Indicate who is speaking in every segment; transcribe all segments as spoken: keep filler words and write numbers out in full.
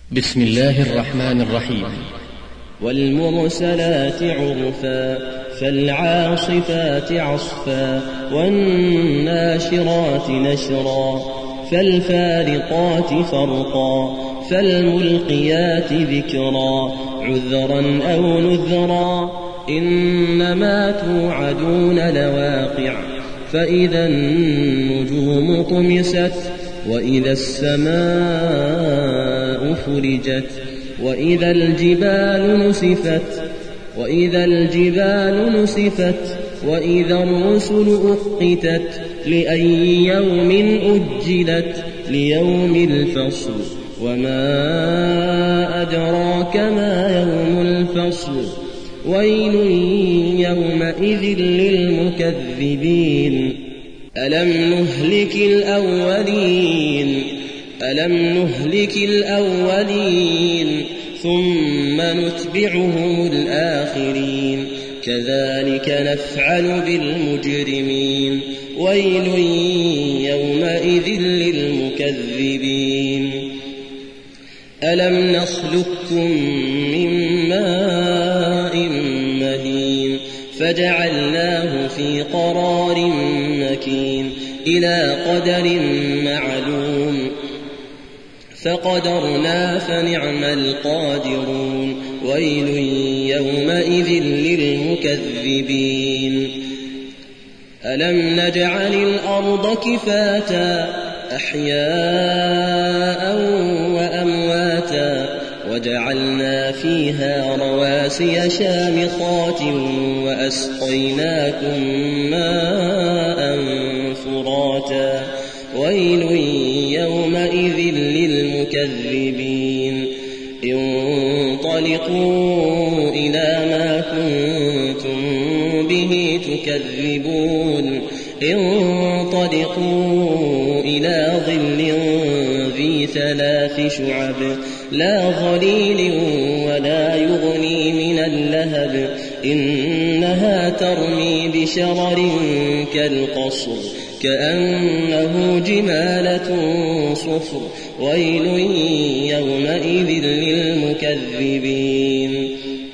Speaker 1: بسم الله الرحمن الرحيم.
Speaker 2: والمرسلات عرفا فالعاصفات عصفا والناشرات نشرا فالفارقات فرقا فالملقيات ذكرا عذرا أو نذرا إنما توعدون لواقع فإذا النجوم طمست وإذا السماء فرجت وإذا الجبال نسفت وإذا الجبال نسفت وإذا الرسل أقتت لأي يوم أجلت ليوم الفصل وما أدراك ما يوم الفصل ويل يومئذ للمكذبين ألم نهلك الأولين ألم نهلك الأولين ثم نتبعهم الآخرين كذلك نفعل بالمجرمين ويل يومئذ للمكذبين ألم نخلقكم من ماء مهين فجعلناه في قرار مكين إلى قدر معلوم فقدرنا فنعم القادرون ويل يومئذ للمكذبين ألم نجعل الأرض كفاتا أحياء وأمواتا وجعلنا فيها رواسي شامخات وأسقيناكم ماء فراتا ويل يومئذ للمكذبين انطلقوا إلى ما كنتم به تكذبون انطلقوا إلى ظل ذي ثلاث شعب لا ظليل ولا يغني من اللهب إنها ترمي بشرر كالقصر كأنه جمالة صفر ويل يومئذ للمكذبين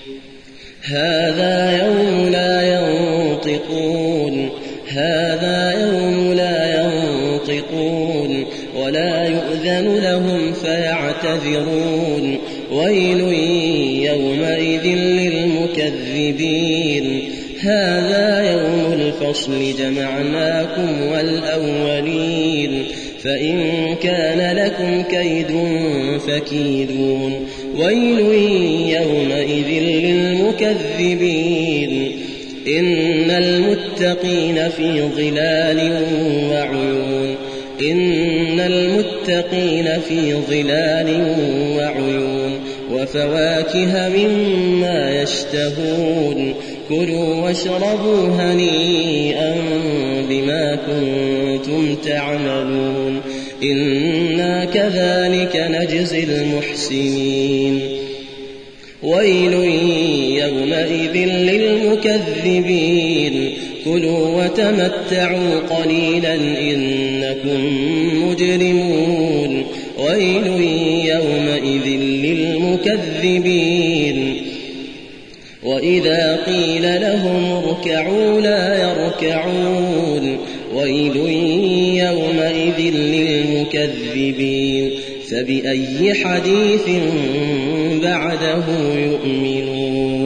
Speaker 2: هذا يوم لا ينطقون هذا يوم لا ينطقون ولا يؤذن لهم فيعتذرون ويل يومئذ للمكذبين هذا يوم الفصل جمعناكم والأولين فإن كان لكم كيد فكيدون ويل يومئذ للمكذبين إن المتقين في ظلال وعيون إن المتقين في ظلال وعيون وفواكه مما يشتهون كلوا واشربوا هنيئا بما كنتم تعملون إنا كذلك نجزي المحسنين ويل يومئذ للمكذبين كلوا وتمتعوا قليلا إنكم مجرمون ويل يومئذ للمكذبين وإذا قيل لهم اركعوا لا يركعون ويل يومئذ للمكذبين فبأي حديث بعده يؤمنون.